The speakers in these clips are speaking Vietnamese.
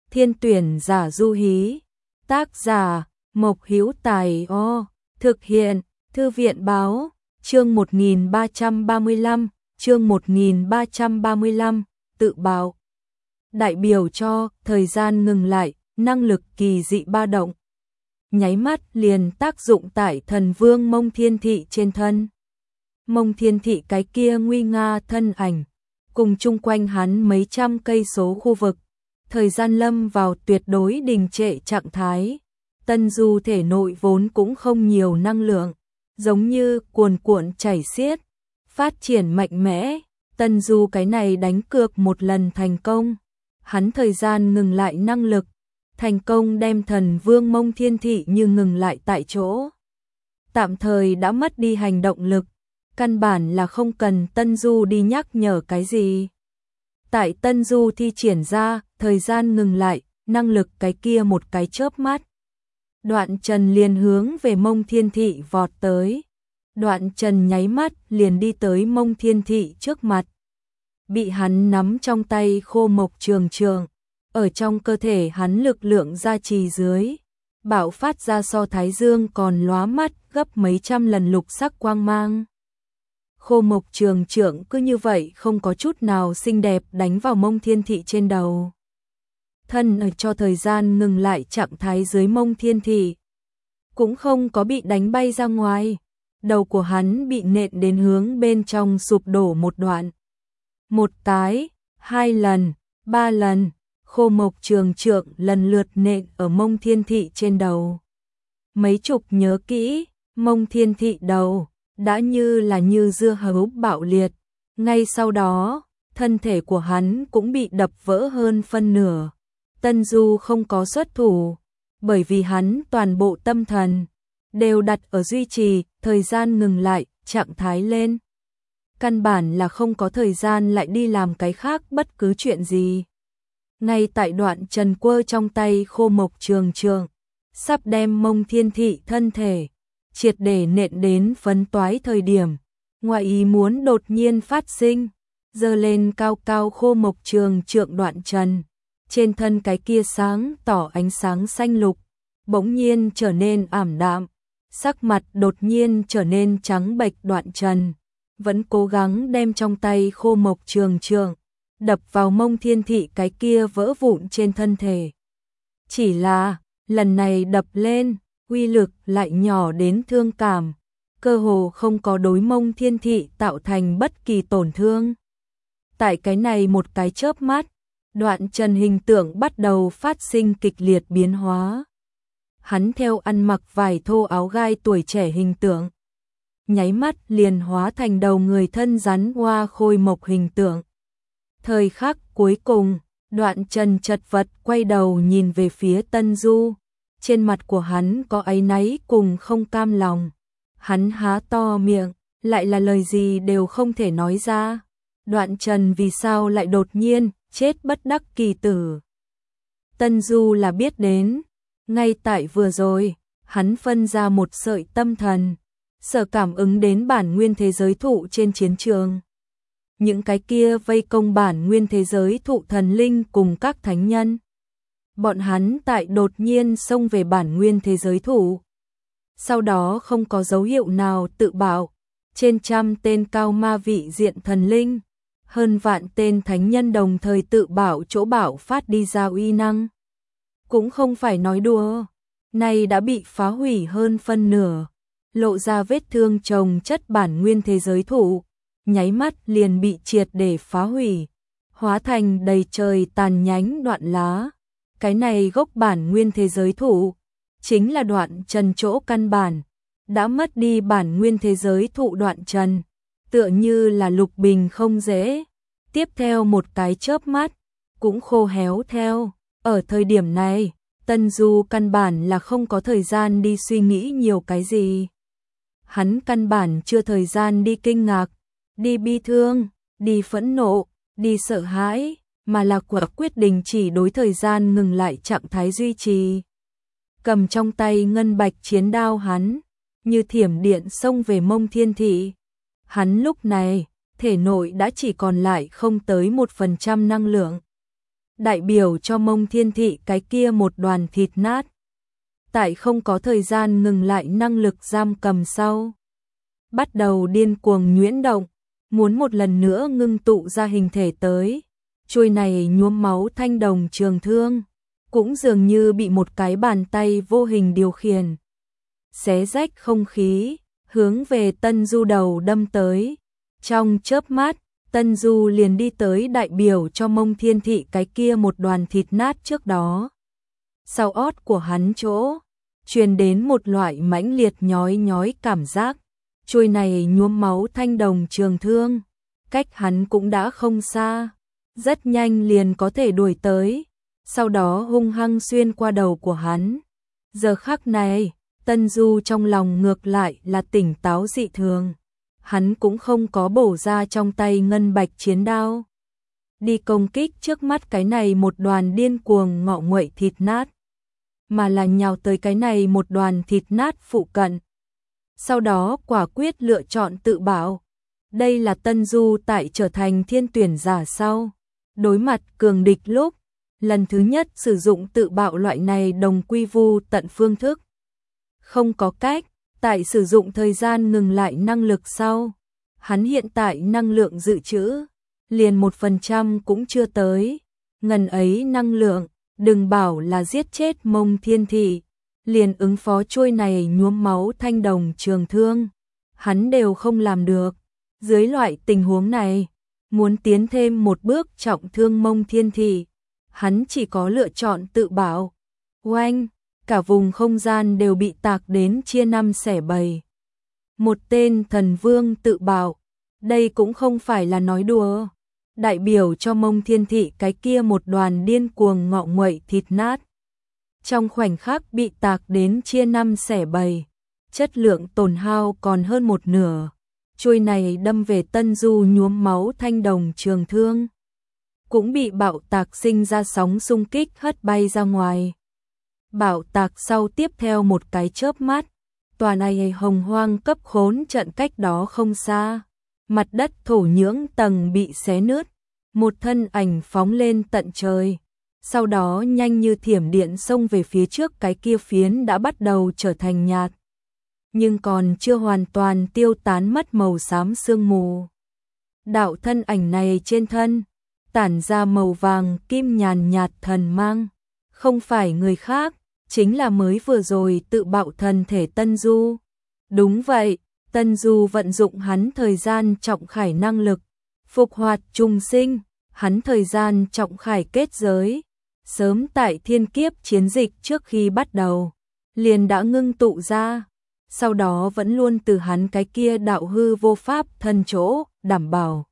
Thiên tuyển giả du hí. Tác giả Mộc Hữu Tài. Thực hiện Thư viện báo. Chương 1335, chương 1335, tự bào. Đại biểu cho thời gian ngừng lại, năng lực kỳ dị ba động. Nháy mắt liền tác dụng tại thần vương Mông Thiên Thị trên thân. Mông Thiên Thị cái kia nguy nga thân ảnh, cùng chung quanh hắn mấy trăm cây số khu vực, thời gian lâm vào tuyệt đối đình trệ trạng thái. Tân Du thể nội vốn cũng không nhiều năng lượng, giống như cuồn cuộn chảy xiết, phát triển mạnh mẽ. Tân Du cái này đánh cược một lần thành công, hắn thời gian ngừng lại năng lực, thành công đem thần vương Mông Thiên Thị như ngừng lại tại chỗ. Tạm thời đã mất đi hành động lực, căn bản là không cần Tân Du đi nhắc nhở cái gì. Tại Tân Du thi triển ra, thời gian ngừng lại, năng lực cái kia một cái chớp mắt. Đoạn Trần liền hướng về Mông Thiên Thị vọt tới. Đoạn Trần nháy mắt liền đi tới Mông Thiên Thị trước mặt. Bị hắn nắm trong tay Khô Mộc Trường Trường, ở trong cơ thể hắn lực lượng gia trì dưới, bạo phát ra so thái dương còn lóa mắt gấp mấy trăm lần lục sắc quang mang. Khô Mộc Trường Trường cứ như vậy không có chút nào xinh đẹp đánh vào Mông Thiên Thị trên đầu. Thân ở cho thời gian ngừng lại trạng thái dưới Mông Thiên Thị, cũng không có bị đánh bay ra ngoài, đầu của hắn bị nện đến hướng bên trong sụp đổ một đoạn. Một cái, hai lần, ba lần, Khô Mộc Trường Trường lần lượt nện ở Mông Thiên Thị trên đầu. Mấy chục nhớ kỹ, Mông Thiên Thị đầu đã như dưa hấu bạo liệt, ngay sau đó, thân thể của hắn cũng bị đập vỡ hơn phân nửa. Tân Du không có xuất thủ, bởi vì hắn toàn bộ tâm thần đều đặt ở duy trì thời gian ngừng lại trạng thái lên. Căn bản là không có thời gian lại đi làm cái khác bất cứ chuyện gì. Ngay tại Đoạn Trần quơ trong tay Khô Mộc Trường Trường, sắp đem Mông Thiên Thị thân thể triệt để nện đến phấn toái thời điểm, ngoại ý muốn đột nhiên phát sinh. Giơ lên cao cao Khô Mộc Trường Trường Đoạn Trần, trên thân cái kia sáng tỏ ánh sáng xanh lục bỗng nhiên trở nên ảm đạm, sắc mặt đột nhiên trở nên trắng bệch. Đoạn Trần vẫn cố gắng đem trong tay Khô Mộc Trường Trường đập vào Mông Thiên Thị cái kia vỡ vụn trên thân thể. Chỉ là lần này đập lên, uy lực lại nhỏ đến thương cảm, cơ hồ không có đối Mông Thiên Thị tạo thành bất kỳ tổn thương. Tại cái này một cái chớp mắt, Đoạn Trần hình tượng bắt đầu phát sinh kịch liệt biến hóa. Hắn theo ăn mặc vải thô áo gai tuổi trẻ hình tượng, nháy mắt liền hóa thành đầu người thân rắn hoa khôi mộc hình tượng. Thời khắc cuối cùng, Đoạn Trần chật vật quay đầu nhìn về phía Tân Du, trên mặt của hắn có áy náy cùng không cam lòng. Hắn há to miệng, lại là lời gì đều không thể nói ra. Đoạn Trần vì sao lại đột nhiên chết bất đắc kỳ tử? Tân Du là biết đến, ngay tại vừa rồi, hắn phân ra một sợi tâm thần, sở cảm ứng đến bản nguyên thế giới thụ trên chiến trường. Những cái kia vây công bản nguyên thế giới thụ thần linh cùng các thánh nhân. Bọn hắn tại đột nhiên xông về bản nguyên thế giới thụ. Sau đó không có dấu hiệu nào tự bảo, trên trăm tên cao ma vị diện thần linh, hơn vạn tên thánh nhân đồng thời tự bảo chỗ bảo phát đi ra uy năng. Cũng không phải nói đùa, nay đã bị phá hủy hơn phân nửa, lộ ra vết thương chồng chất bản nguyên thế giới thụ, nháy mắt liền bị triệt để phá hủy, hóa thành đầy trời tàn nhánh đoạn lá. Cái này gốc bản nguyên thế giới thụ, chính là Đoạn Trần chỗ căn bản, đã mất đi bản nguyên thế giới thụ Đoạn Trần, tựa như là lục bình không dễ, tiếp theo một cái chớp mắt, cũng khô héo theo. Ở thời điểm này, Tân Du căn bản là không có thời gian đi suy nghĩ nhiều cái gì. Hắn căn bản chưa thời gian đi kinh ngạc, đi bi thương, đi phẫn nộ, đi sợ hãi, mà là quả quyết đình chỉ đối thời gian ngừng lại trạng thái duy trì. Cầm trong tay ngân bạch chiến đao hắn, như thiểm điện xông về Mông Thiên Thị. Hắn lúc này, thể nội đã chỉ còn lại không tới 1% năng lượng. đại biểu cho Mông Thiên Thị cái kia một đoàn thịt nát. Tại không có thời gian ngừng lại năng lực giam cầm sau, bắt đầu điên cuồng nhuyễn động, muốn một lần nữa ngưng tụ ra hình thể tới. Chuôi này nhuốm máu thanh đồng trường thương, cũng dường như bị một cái bàn tay vô hình điều khiển. Xé rách không khí, hướng về Tân Du đầu đâm tới. Trong chớp mắt, Tân Du liền đi tới đại biểu cho Mông Thiên Thị cái kia một đoàn thịt nát trước đó. Sau ót của hắn chỗ, truyền đến một loại mãnh liệt nhói nhói cảm giác. Chuôi này nhuốm máu thanh đồng trường thương, cách hắn cũng đã không xa, rất nhanh liền có thể đuổi tới, sau đó hung hăng xuyên qua đầu của hắn. Giờ khắc này, Tân Du trong lòng ngược lại là tỉnh táo dị thường. Hắn cũng không có bổ ra trong tay ngân bạch chiến đao, đi công kích trước mắt cái này một đoàn điên cuồng ngọ nguậy thịt nát, mà là nhào tới cái này một đoàn thịt nát phụ cận. Sau đó quả quyết lựa chọn tự bảo. Đây là Tân Du tại trở thành thiên tuyển giả sau, đối mặt cường địch lúc, lần thứ nhất sử dụng tự bạo loại này đồng quy vu tận phương thức. Không có cách, tại sử dụng thời gian ngừng lại năng lực sau, hắn hiện tại năng lượng dự trữ, liền 1% cũng chưa tới. Ngần ấy năng lượng, đừng bảo là giết chết Mông Thiên Thị, liền ứng phó trôi này nhuốm máu thanh đồng trường thương, hắn đều không làm được. Dưới loại tình huống này, muốn tiến thêm một bước trọng thương Mông Thiên Thị, hắn chỉ có lựa chọn tự bảo. Oanh, cả vùng không gian đều bị tạc đến chia năm xẻ bảy. Một tên thần vương tự bảo, đây cũng không phải là nói đùa. Đại biểu cho Mông Thiên Thị cái kia một đoàn điên cuồng ngọ nguậy thịt nát, trong khoảnh khắc bị tạc đến chia năm xẻ bảy, chất lượng tổn hao còn hơn một nửa. Chuôi này đâm về Tân Du nhuốm máu thanh đồng trường thương, cũng bị bạo tạc sinh ra sóng xung kích hất bay ra ngoài. Bạo tạc sau tiếp theo một cái chớp mắt, tòa này hồng hoang cấp khốn trận cách đó không xa, mặt đất thổ nhưỡng tầng bị xé nứt, một thân ảnh phóng lên tận trời, sau đó nhanh như thiểm điện xông về phía trước cái kia phiến đã bắt đầu trở thành nhạt, nhưng còn chưa hoàn toàn tiêu tán mất màu xám sương mù. Đạo thân ảnh này trên thân, tản ra màu vàng kim nhàn nhạt thần mang, không phải người khác, chính là mới vừa rồi tự bạo thần thể Tân Du. Đúng vậy, Tân Du vận dụng hắn thời gian trọng khải năng lực, phục hoạt trùng sinh, hắn thời gian trọng khải kết giới, sớm tại thiên kiếp chiến dịch trước khi bắt đầu, liền đã ngưng tụ ra, sau đó vẫn luôn từ hắn cái kia đạo hư vô pháp thân chỗ, đảm bảo.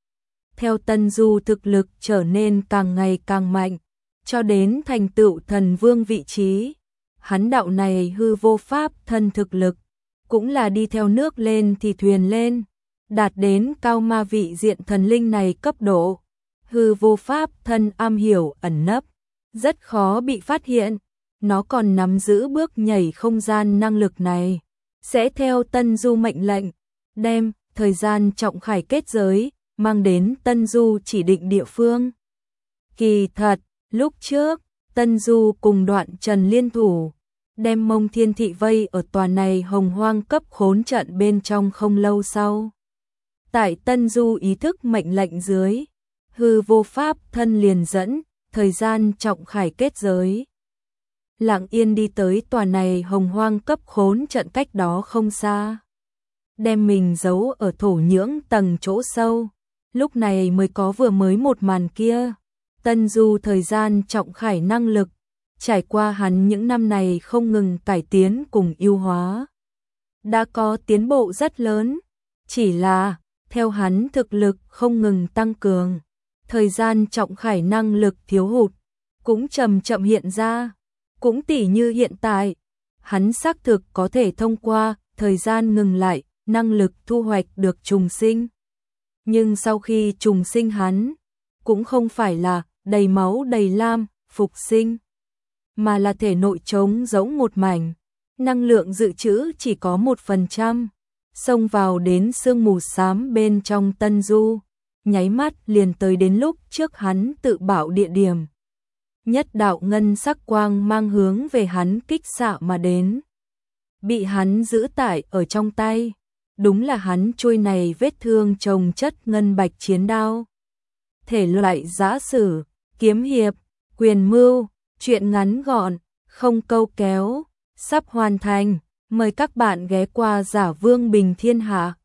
Theo Tân Du thực lực trở nên càng ngày càng mạnh, cho đến thành tựu thần vương vị trí, hắn đạo này hư vô pháp thân thực lực, cũng là đi theo nước lên thì thuyền lên, đạt đến cao ma vị diện thần linh này cấp độ. Hư vô pháp thân am hiểu ẩn nấp, rất khó bị phát hiện, nó còn nắm giữ bước nhảy không gian năng lực này, sẽ theo Tân Du mệnh lệnh, đem thời gian trọng khải kết giới, mang đến Tân Du chỉ định địa phương. Kỳ thật, lúc trước, Tân Du cùng Đoạn Trần liên thủ, đem Mông Thiên Thị vây ở tòa này hồng hoang cấp khốn trận bên trong không lâu sau. Tại Tân Du ý thức mệnh lệnh dưới, hư vô pháp thân liền dẫn, thời gian trọng khải kết giới. Lặng yên đi tới tòa này hồng hoang cấp khốn trận cách đó không xa. Đem mình giấu ở thổ nhưỡng tầng chỗ sâu, lúc này mới có vừa mới một màn kia. Tân Du thời gian trọng khải năng lực, trải qua hắn những năm này không ngừng cải tiến cùng ưu hóa, đã có tiến bộ rất lớn, chỉ là theo hắn thực lực không ngừng tăng cường, thời gian trọng khải năng lực thiếu hụt cũng chậm chậm hiện ra. Cũng tỉ như hiện tại, hắn xác thực có thể thông qua thời gian ngừng lại, năng lực thu hoạch được trùng sinh. Nhưng sau khi trùng sinh hắn, cũng không phải là đầy máu đầy lam, phục sinh, mà là thể nội trống rỗng một mảnh, năng lượng dự trữ chỉ có 1%, xông vào đến sương mù xám bên trong Tân Du, nháy mắt liền tới đến lúc trước hắn tự bảo địa điểm, nhất đạo ngân sắc quang mang hướng về hắn kích xạ mà đến. Bị hắn giữ tại ở trong tay, đúng là hắn trôi này vết thương chồng chất ngân bạch chiến đao. Thể loại giã sử, kiếm hiệp, quyền mưu, truyện ngắn gọn, không câu kéo, sắp hoàn thành. Mời các bạn ghé qua Giả Vương Bình Thiên Hạ.